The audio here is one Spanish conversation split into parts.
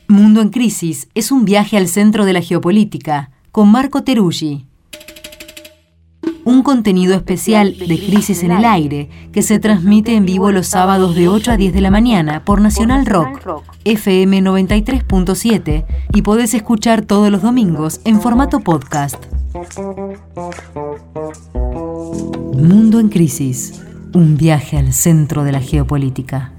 Mundo en Crisis es un viaje al centro de la geopolítica con Marco Teruggi. Un contenido especial de Crisis en el Aire que se transmite en vivo los sábados de 8 a 10 de la mañana por Nacional Rock, FM 93.7 y podés escuchar todos los domingos en formato podcast. Mundo en Crisis, un viaje al centro de la geopolítica.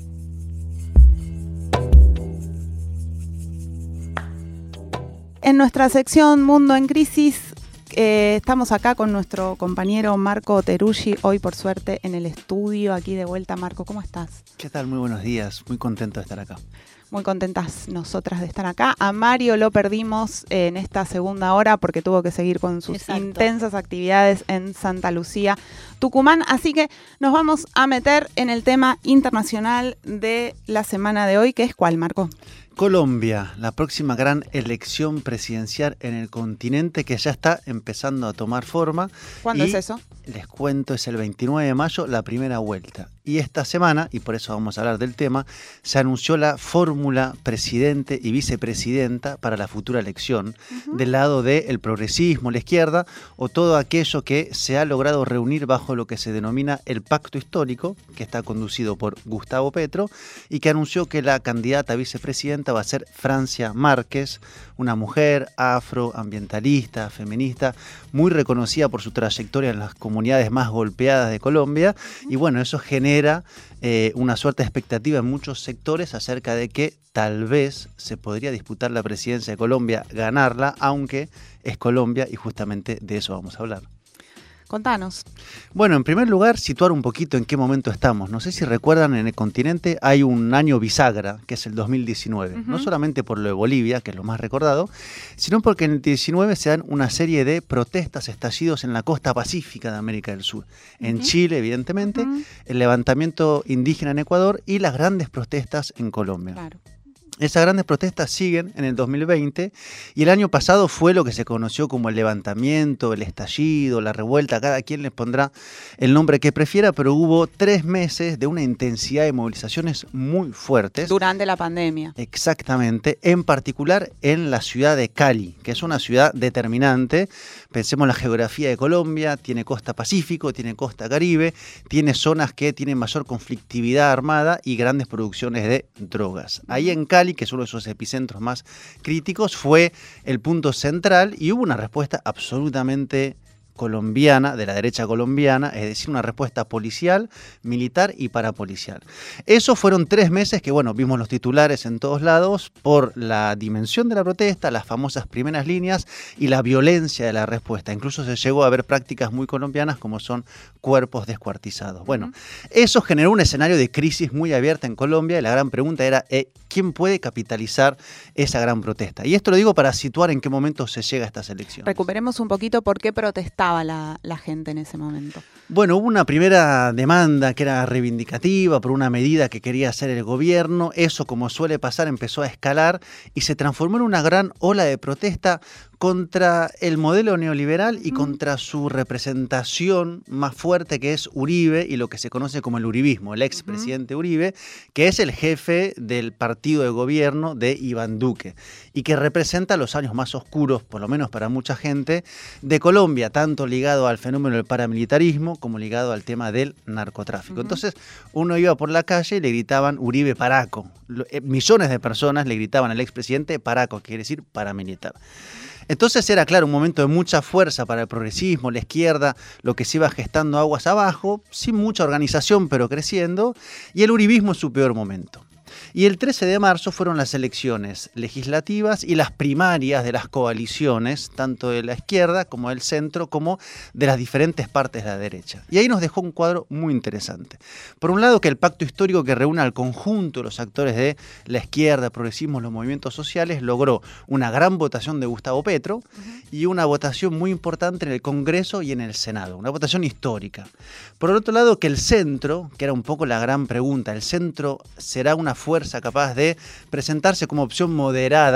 En nuestra sección Mundo en Crisis, estamos acá con nuestro compañero Marco Teruggi, hoy por suerte en el estudio, aquí de vuelta. Marco, ¿cómo estás? ¿Qué tal? Muy buenos días, muy contento de estar acá. Muy contentas nosotras de estar acá. A Mario lo perdimos en esta segunda hora porque tuvo que seguir con sus intensas actividades en Santa Lucía, Tucumán. Así que nos vamos a meter en el tema internacional de la semana de hoy, que es ¿cuál, Marco? Colombia, la próxima gran elección presidencial en el continente que ya está empezando a tomar forma. ¿Cuándo es eso? Les cuento, es el 29 de mayo, la primera vuelta. Y esta semana, y por eso vamos a hablar del tema, se anunció la fórmula presidente y vicepresidenta para la futura elección, del lado del progresismo, la izquierda, o todo aquello que se ha logrado reunir bajo lo que se denomina el pacto histórico, que está conducido por Gustavo Petro, y que anunció que la candidata a vicepresidenta va a ser Francia Márquez, una mujer afroambientalista, feminista, muy reconocida por su trayectoria en las comunidades más golpeadas de Colombia, y bueno, eso genera una suerte de expectativa en muchos sectores acerca de que tal vez se podría disputar la presidencia de Colombia, ganarla, aunque es Colombia y justamente de eso vamos a hablar. Contanos. Bueno, en primer lugar, situar un poquito en qué momento estamos. No sé si recuerdan, en el continente hay un año bisagra, que es el 2019. No solamente por lo de Bolivia, que es lo más recordado, sino porque en el 19 se dan una serie de protestas, estallidos en la costa pacífica de América del Sur. En Chile, evidentemente, el levantamiento indígena en Ecuador y las grandes protestas en Colombia. Claro. Esas grandes protestas siguen en el 2020 y el año pasado fue lo que se conoció como el levantamiento, el estallido, la revuelta, cada quien les pondrá el nombre que prefiera, pero hubo 3 meses de una intensidad de movilizaciones muy fuertes. Durante la pandemia. Exactamente, en particular en la ciudad de Cali, que es una ciudad determinante. Pensemos en la geografía de Colombia, tiene costa Pacífico, tiene costa Caribe, tiene zonas que tienen mayor conflictividad armada y grandes producciones de drogas. Ahí en Cali, que es uno de esos epicentros más críticos, fue el punto central y hubo una respuesta absolutamente colombiana, de la derecha colombiana, es decir, una respuesta policial, militar y parapolicial. Esos fueron 3 meses que, bueno, vimos los titulares en todos lados por la dimensión de la protesta, las famosas primeras líneas y la violencia de la respuesta. Incluso se llegó a ver prácticas muy colombianas como son cuerpos descuartizados. Bueno, eso generó un escenario de crisis muy abierta en Colombia y la gran pregunta era ¿quién puede capitalizar esa gran protesta? Y esto lo digo para situar en qué momento se llega a estas elecciones. Recuperemos un poquito por qué protestaba la gente en ese momento. Bueno, hubo una primera demanda que era reivindicativa por una medida que quería hacer el gobierno. Eso, como suele pasar, empezó a escalar y se transformó en una gran ola de protesta contra el modelo neoliberal y contra su representación más fuerte, que es Uribe y lo que se conoce como el uribismo, el expresidente Uribe, que es el jefe del partido de gobierno de Iván Duque y que representa los años más oscuros, por lo menos para mucha gente, de Colombia, tanto ligado al fenómeno del paramilitarismo como ligado al tema del narcotráfico. Entonces uno iba por la calle y le gritaban Uribe Paraco. Millones de personas le gritaban al expresidente Paraco, que quiere decir paramilitar. Entonces era, claro, un momento de mucha fuerza para el progresismo, la izquierda, lo que se iba gestando aguas abajo, sin mucha organización, pero creciendo, y el uribismo en su peor momento. Y el 13 de marzo fueron las elecciones legislativas y las primarias de las coaliciones, tanto de la izquierda como del centro, como de las diferentes partes de la derecha. Y ahí nos dejó un cuadro muy interesante. Por un lado, que el pacto histórico que reúne al conjunto de los actores de la izquierda, el progresismo, los movimientos sociales, logró una gran votación de Gustavo Petro y una votación muy importante en el Congreso y en el Senado, una votación histórica. Por el otro lado, que el centro, que era un poco la gran pregunta, ¿el centro será una fuerza capaz de presentarse como opción moderada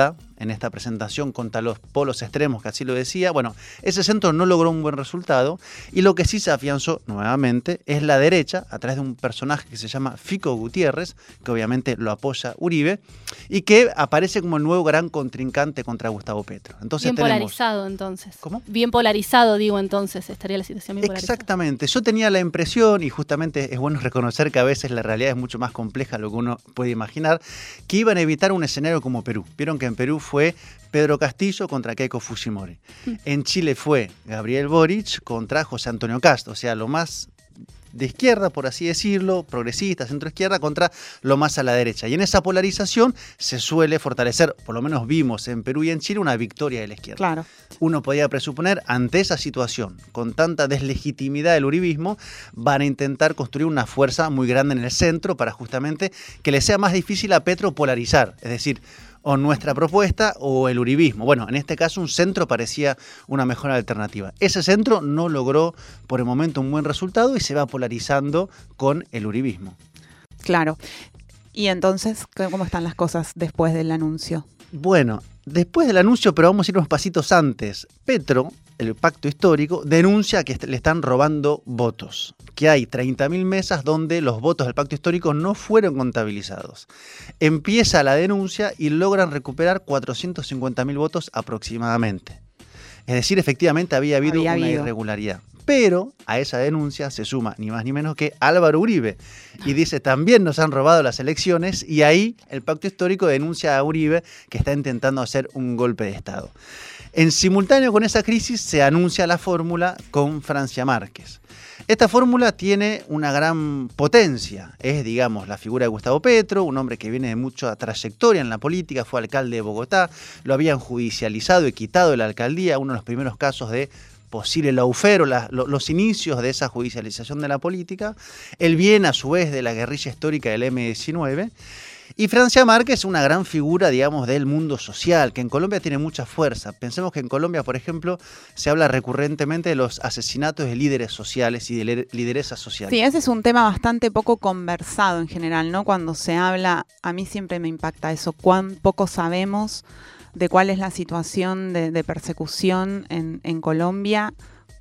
en esta presentación contra los polos extremos, que así lo decía. Bueno, ese centro no logró un buen resultado y lo que sí se afianzó nuevamente es la derecha a través de un personaje que se llama Fico Gutiérrez, que obviamente lo apoya Uribe y que aparece como el nuevo gran contrincante contra Gustavo Petro. Entonces bien polarizado entonces. ¿Cómo? Bien polarizado, digo, entonces estaría la situación bien polarizada. Exactamente. Yo tenía la impresión, y justamente es bueno reconocer que a veces la realidad es mucho más compleja de lo que uno puede imaginar, que iban a evitar un escenario como Perú. Vieron que en Perú fue Pedro Castillo contra Keiko Fujimori. En Chile fue Gabriel Boric contra José Antonio Cast, o sea, lo más de izquierda, por así decirlo, progresista, centro-izquierda, contra lo más a la derecha. Y en esa polarización se suele fortalecer, por lo menos vimos en Perú y en Chile, una victoria de la izquierda. Claro. Uno podía presuponer, ante esa situación, con tanta deslegitimidad del uribismo, van a intentar construir una fuerza muy grande en el centro para justamente que le sea más difícil a Petro polarizar, es decir, o nuestra propuesta o el uribismo. Bueno, en este caso un centro parecía una mejor alternativa. Ese centro no logró por el momento un buen resultado y se va polarizando con el uribismo. Claro. Y entonces, ¿cómo están las cosas después del anuncio? Bueno, después del anuncio, pero vamos a ir unos pasitos antes. Petro, el pacto histórico, denuncia que le están robando votos, que hay 30.000 mesas donde los votos del pacto histórico no fueron contabilizados. Empieza la denuncia y logran recuperar 450.000 votos aproximadamente. Es decir, efectivamente había habido una irregularidad. Pero a esa denuncia se suma ni más ni menos que Álvaro Uribe y dice también nos han robado las elecciones y ahí el pacto histórico denuncia a Uribe que está intentando hacer un golpe de Estado. En simultáneo con esa crisis se anuncia la fórmula con Francia Márquez. Esta fórmula tiene una gran potencia, es digamos la figura de Gustavo Petro, un hombre que viene de mucha trayectoria en la política, fue alcalde de Bogotá, lo habían judicializado y quitado de la alcaldía, uno de los primeros casos de posible lawfare, los inicios de esa judicialización de la política. Él viene a su vez de la guerrilla histórica del M-19. Y Francia Márquez es una gran figura, digamos, del mundo social, que en Colombia tiene mucha fuerza. Pensemos que en Colombia, por ejemplo, se habla recurrentemente de los asesinatos de líderes sociales y de lideresas sociales. Sí, ese es un tema bastante poco conversado en general, ¿no? Cuando se habla, a mí siempre me impacta eso, cuán poco sabemos de cuál es la situación de persecución en Colombia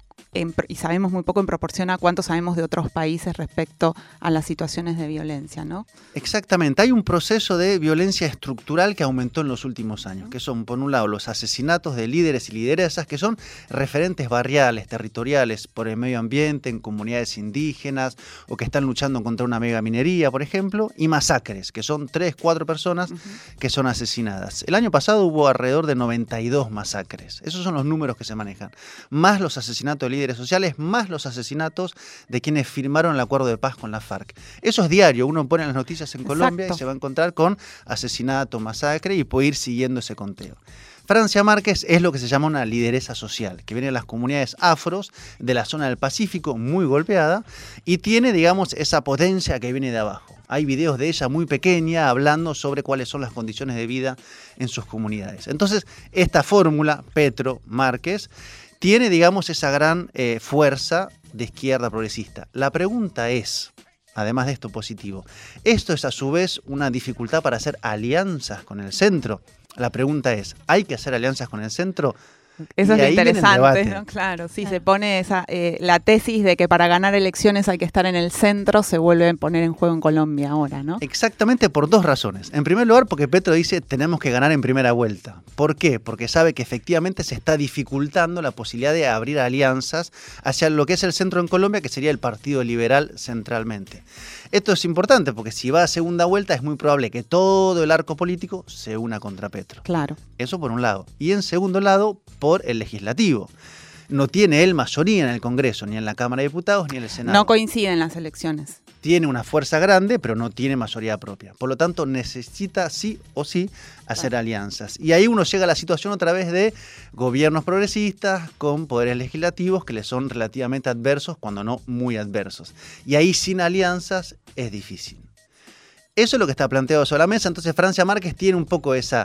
y sabemos muy poco en proporción a cuánto sabemos de otros países respecto a las situaciones de violencia, ¿no? Exactamente. Hay un proceso de violencia estructural que aumentó en los últimos años, que son, por un lado, los asesinatos de líderes y lideresas que son referentes barriales, territoriales, por el medio ambiente, en comunidades indígenas, o que están luchando contra una megaminería, por ejemplo, y masacres, que son 3, 4 personas que son asesinadas. El año pasado hubo alrededor de 92 masacres. Esos son los números que se manejan. Más los asesinatos de líderes sociales, más los asesinatos de quienes firmaron el acuerdo de paz con la FARC. Eso es diario, uno pone las noticias en Colombia y se va a encontrar con asesinato, masacre y puede ir siguiendo ese conteo. Francia Márquez es lo que se llama una lideresa social, que viene de las comunidades afros de la zona del Pacífico, muy golpeada, y tiene, digamos, esa potencia que viene de abajo. Hay videos de ella muy pequeña hablando sobre cuáles son las condiciones de vida en sus comunidades. Entonces, esta fórmula, Petro-Márquez, tiene, digamos, esa gran fuerza de izquierda progresista. La pregunta es, además de esto positivo, ¿esto es a su vez una dificultad para hacer alianzas con el centro? La pregunta es, ¿hay que hacer alianzas con el centro? Eso es interesante, ¿no? Claro, sí, se pone la tesis de que para ganar elecciones hay que estar en el centro, se vuelve a poner en juego en Colombia ahora, ¿no? Exactamente por 2 razones. En primer lugar, porque Petro dice tenemos que ganar en primera vuelta. ¿Por qué? Porque sabe que efectivamente se está dificultando la posibilidad de abrir alianzas hacia lo que es el centro en Colombia, que sería el Partido Liberal centralmente. Esto es importante porque si va a segunda vuelta es muy probable que todo el arco político se una contra Petro. Claro. Eso por un lado. Y en segundo lado, por el legislativo. No tiene él mayoría en el Congreso, ni en la Cámara de Diputados, ni en el Senado. No coinciden las elecciones. Tiene una fuerza grande, pero no tiene mayoría propia. Por lo tanto, necesita sí o sí hacer alianzas. Y ahí uno llega a la situación otra vez de gobiernos progresistas con poderes legislativos que le son relativamente adversos, cuando no muy adversos. Y ahí sin alianzas es difícil. Eso es lo que está planteado sobre la mesa. Entonces Francia Márquez tiene un poco esa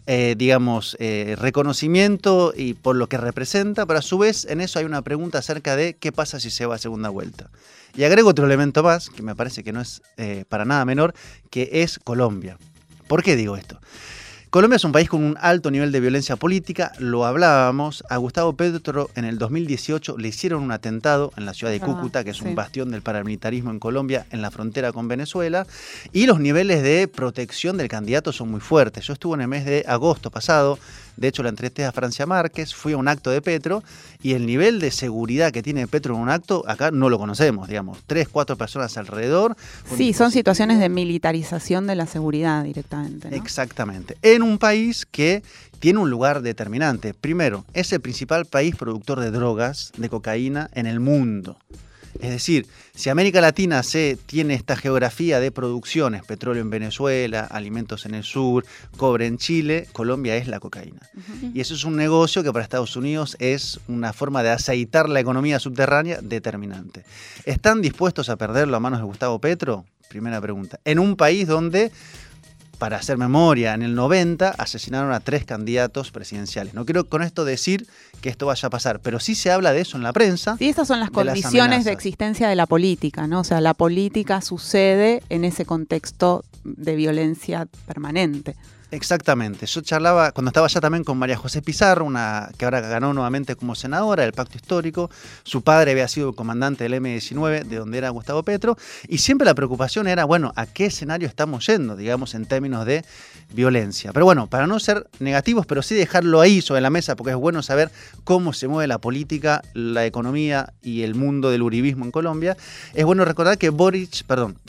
reconocimiento y por lo que representa, pero a su vez en eso hay una pregunta acerca de qué pasa si se va a segunda vuelta. Y agrego otro elemento más, que me parece que no es para nada menor, que es Colombia. ¿Por qué digo esto? Colombia es un país con un alto nivel de violencia política, lo hablábamos. A Gustavo Petro en el 2018 le hicieron un atentado en la ciudad de Cúcuta, que es un bastión del paramilitarismo en Colombia, en la frontera con Venezuela, y los niveles de protección del candidato son muy fuertes. Yo estuve en el mes de agosto pasado, de hecho la entrevisté a Francia Márquez, fui a un acto de Petro, y el nivel de seguridad que tiene Petro en un acto, acá no lo conocemos, digamos, 3, 4 personas alrededor. Sí, son situaciones de militarización de la seguridad directamente, ¿no? Exactamente. En un país que tiene un lugar determinante. Primero, es el principal país productor de drogas, de cocaína en el mundo. Es decir, si América Latina tiene esta geografía de producciones, petróleo en Venezuela, alimentos en el sur, cobre en Chile, Colombia es la cocaína. Y eso es un negocio que para Estados Unidos es una forma de aceitar la economía subterránea determinante. ¿Están dispuestos a perderlo a manos de Gustavo Petro? Primera pregunta. En un país donde, para hacer memoria, en el 90 asesinaron a 3 candidatos presidenciales. No quiero con esto decir que esto vaya a pasar, pero sí se habla de eso en la prensa. Y estas son las condiciones de existencia de la política, ¿no? O sea, la política sucede en ese contexto de violencia permanente. Exactamente. Yo charlaba, cuando estaba allá también con María José Pizarro, que ahora ganó nuevamente como senadora del Pacto Histórico. Su padre había sido comandante del M-19, de donde era Gustavo Petro, y siempre la preocupación era, bueno, ¿a qué escenario estamos yendo, digamos, en términos de violencia? Pero bueno, para no ser negativos, pero sí dejarlo ahí sobre la mesa, porque es bueno saber cómo se mueve la política, la economía y el mundo del uribismo en Colombia, es bueno recordar que Boric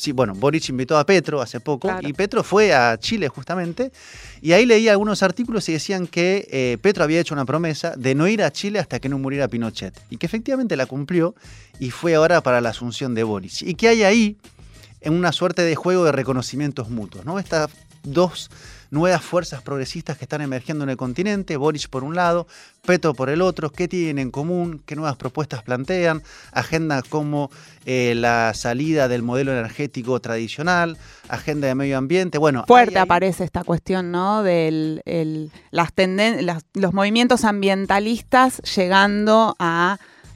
invitó a Petro hace poco, claro, y Petro fue a Chile justamente. Y ahí leí algunos artículos y decían que Petro había hecho una promesa de no ir a Chile hasta que no muriera Pinochet. Y que efectivamente la cumplió y fue ahora para la asunción de Boric. Y que hay ahí en una suerte de juego de reconocimientos mutuos, ¿no? Estas dos nuevas fuerzas progresistas que están emergiendo en el continente, Boric por un lado, Petro por el otro, ¿qué tienen en común? ¿Qué nuevas propuestas plantean? Agendas como la salida del modelo energético tradicional, agenda de medio ambiente. Bueno, fuerte aparece esta cuestión, ¿no? De los movimientos ambientalistas llegando a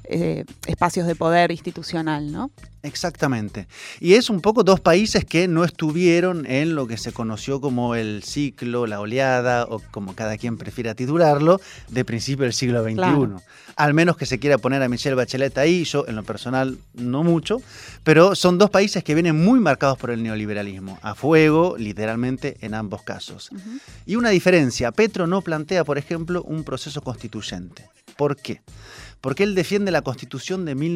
espacios de poder institucional, ¿no? Exactamente. Y es un poco dos países que no estuvieron en lo que se conoció como el ciclo, la oleada, o como cada quien prefiera titularlo, de principio del siglo XXI. Claro. Al menos que se quiera poner a Michelle Bachelet ahí, yo en lo personal no mucho, pero son dos países que vienen muy marcados por el neoliberalismo, a fuego, literalmente, en ambos casos. Y una diferencia, Petro no plantea, por ejemplo, un proceso constituyente. ¿Por qué? Porque él defiende la Constitución de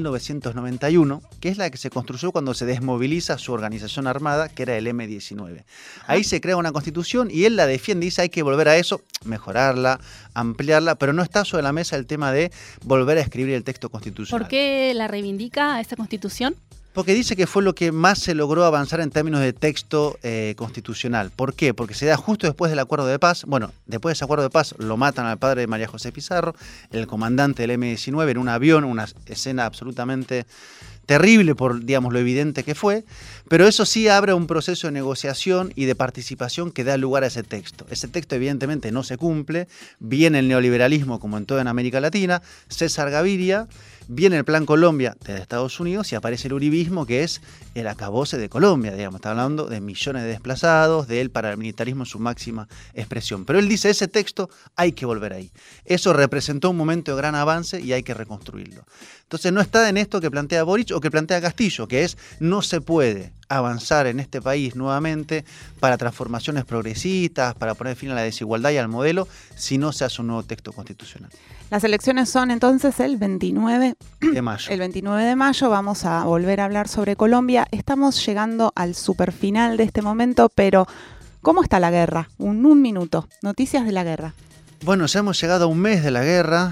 1991, que es la que se construyó cuando se desmoviliza su organización armada, que era el M-19. Ahí se crea una Constitución y él la defiende y dice hay que volver a eso, mejorarla, ampliarla, pero no está sobre la mesa el tema de volver a escribir el texto constitucional. ¿Por qué la reivindica a esta Constitución? Porque dice que fue lo que más se logró avanzar en términos de texto constitucional. ¿Por qué? Porque se da justo después del acuerdo de paz. Bueno, después de ese acuerdo de paz lo matan al padre de María José Pizarro, el comandante del M-19, en un avión, una escena absolutamente terrible por, digamos, lo evidente que fue, pero eso sí abre un proceso de negociación y de participación que da lugar a ese texto. Ese texto evidentemente no se cumple, viene el neoliberalismo como en toda en América Latina, César Gaviria, viene el Plan Colombia desde Estados Unidos y aparece el uribismo, que es el acabose de Colombia, digamos, está hablando de millones de desplazados, del paramilitarismo en su máxima expresión. Pero él dice, ese texto hay que volver ahí. Eso representó un momento de gran avance y hay que reconstruirlo. Entonces no está en esto que plantea Boric o que plantea Castillo, que es no se puede avanzar en este país nuevamente para transformaciones progresistas, para poner fin a la desigualdad y al modelo, si no se hace un nuevo texto constitucional. Las elecciones son entonces el 29 de mayo. El 29 de mayo vamos a volver a hablar sobre Colombia. Estamos llegando al superfinal de este momento, pero ¿cómo está la guerra? Un minuto. Noticias de la guerra. Bueno, ya hemos llegado a un mes de la guerra.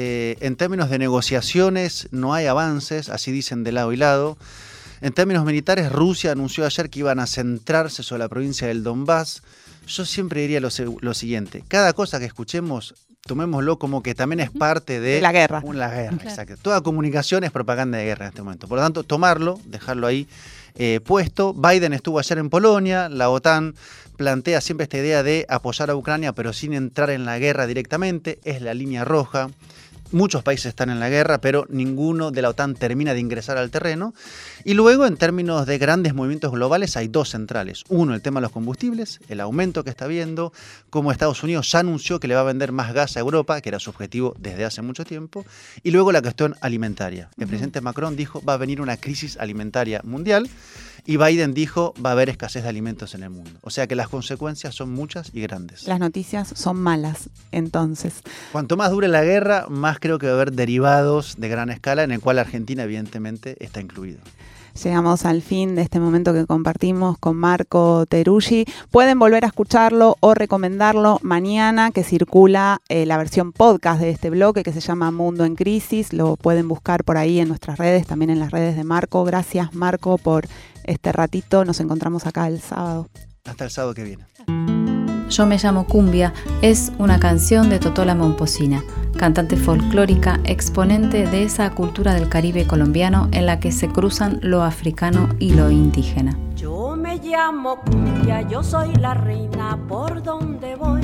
En términos de negociaciones no hay avances, así dicen de lado y lado. En términos militares, Rusia anunció ayer que iban a centrarse sobre la provincia del Donbass. Yo siempre diría lo siguiente, cada cosa que escuchemos, tomémoslo como que también es parte de la guerra. La guerra, claro. Exacto. Toda comunicación es propaganda de guerra en este momento. Por lo tanto, tomarlo, dejarlo ahí puesto. Biden estuvo ayer en Polonia, la OTAN plantea siempre esta idea de apoyar a Ucrania, pero sin entrar en la guerra directamente, es la línea roja. muchos países están en la guerra, pero ninguno de la OTAN termina de ingresar al terreno. Y luego, en términos de grandes movimientos globales, hay dos centrales. Uno, el tema de los combustibles, el aumento que está habiendo, como Estados Unidos ya anunció que le va a vender más gas a Europa, que era su objetivo desde hace mucho tiempo. Y luego la cuestión alimentaria. El presidente Macron dijo, va a venir una crisis alimentaria mundial. Y Biden dijo, va a haber escasez de alimentos en el mundo. O sea que las consecuencias son muchas y grandes. Las noticias son malas, entonces. Cuanto más dure la guerra, más creo que va a haber derivados de gran escala, en el cual Argentina evidentemente está incluido. Llegamos al fin de este momento que compartimos con Marco Teruggi. Pueden volver a escucharlo o recomendarlo mañana, que circula la versión podcast de este bloque que se llama Mundo en Crisis. Lo pueden buscar por ahí en nuestras redes, también en las redes de Marco. Gracias, Marco, por este ratito. Nos encontramos acá el sábado. Hasta el sábado que viene. Yo me llamo Cumbia es una canción de Totola Momposina, cantante folclórica, exponente de esa cultura del Caribe colombiano en la que se cruzan lo africano y lo indígena. Yo me llamo Cumbia, yo soy la reina por donde voy.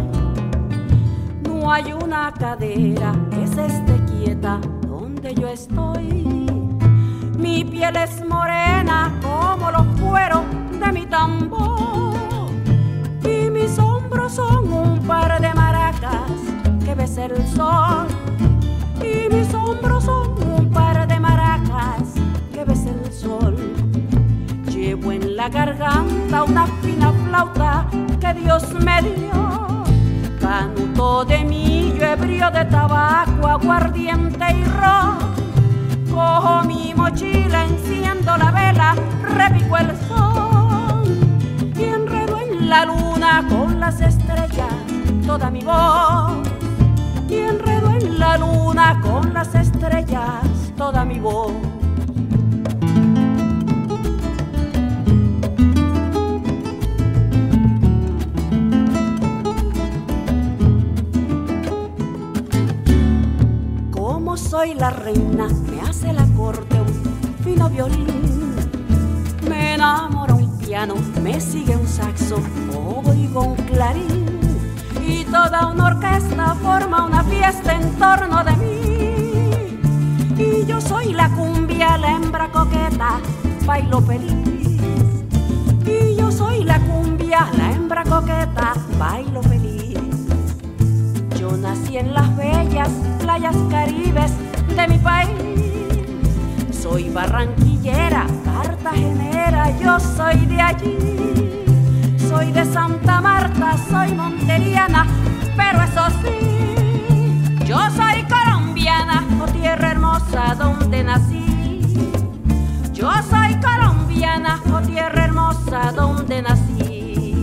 No hay una cadera que se esté quieta donde yo estoy. Mi piel es morena como los cueros de mi tambor. Y mis hombros son un par de maracas que besa el sol. Y mis hombros son un par de maracas que besa el sol. Llevo en la garganta una fina flauta que Dios me dio. Canuto de millo, ebrio de tabaco, aguardiente y ron. Cojo mi mochila, enciendo la vela, repico el sol y enredo en la luna con las estrellas toda mi voz. Y enredo en la luna con las estrellas toda mi voz. Como soy la reina, me hace la corte un fino violín. Me enamora un piano, me sigue un saxo, oigo un clarín. Y toda una orquesta forma una fiesta en torno de mí. Y yo soy la cumbia, la hembra coqueta, bailo feliz. Y yo soy la cumbia, la hembra coqueta, bailo feliz. Yo nací en las bellas playas caribes de mi país. Soy barranquillera, cartagenera, yo soy de allí. Soy de Santa Marta, soy monteriana, pero eso sí, yo soy colombiana, oh tierra hermosa donde nací. Yo soy colombiana, oh tierra hermosa donde nací.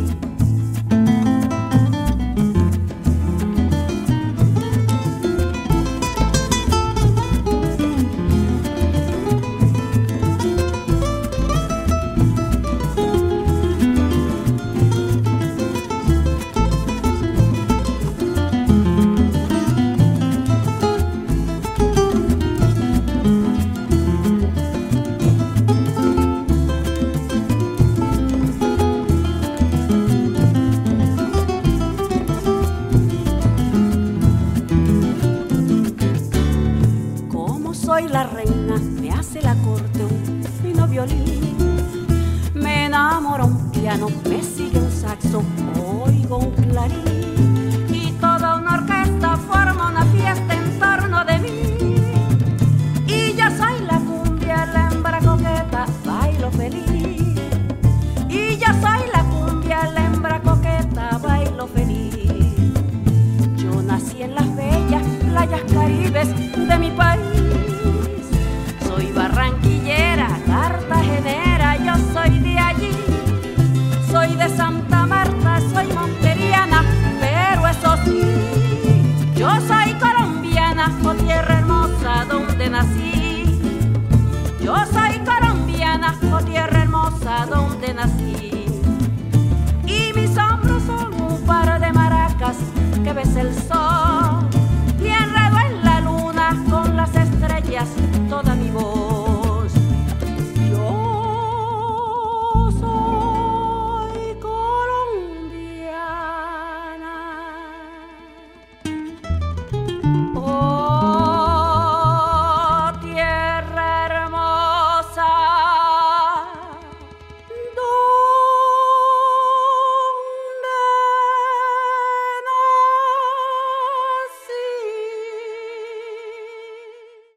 Soy la reina, me hace la corte un fino violín. Me enamora un piano, me sigue un saxo, oigo un clarín. Y toda una orquesta forma una fiesta en torno de mí. Y yo soy la cumbia, la hembra coqueta, bailo feliz. Y yo soy la cumbia, la hembra coqueta, bailo feliz. Yo nací en las bellas playas caribes de mi país. Soy barranquillera, cartagenera, yo soy de allí. Soy de Santa Marta, soy monteriana, pero eso sí, yo soy colombiana, oh tierra hermosa donde nací. Yo soy colombiana, oh tierra hermosa donde nací. Y mis hombros son un par de maracas que besa el sol.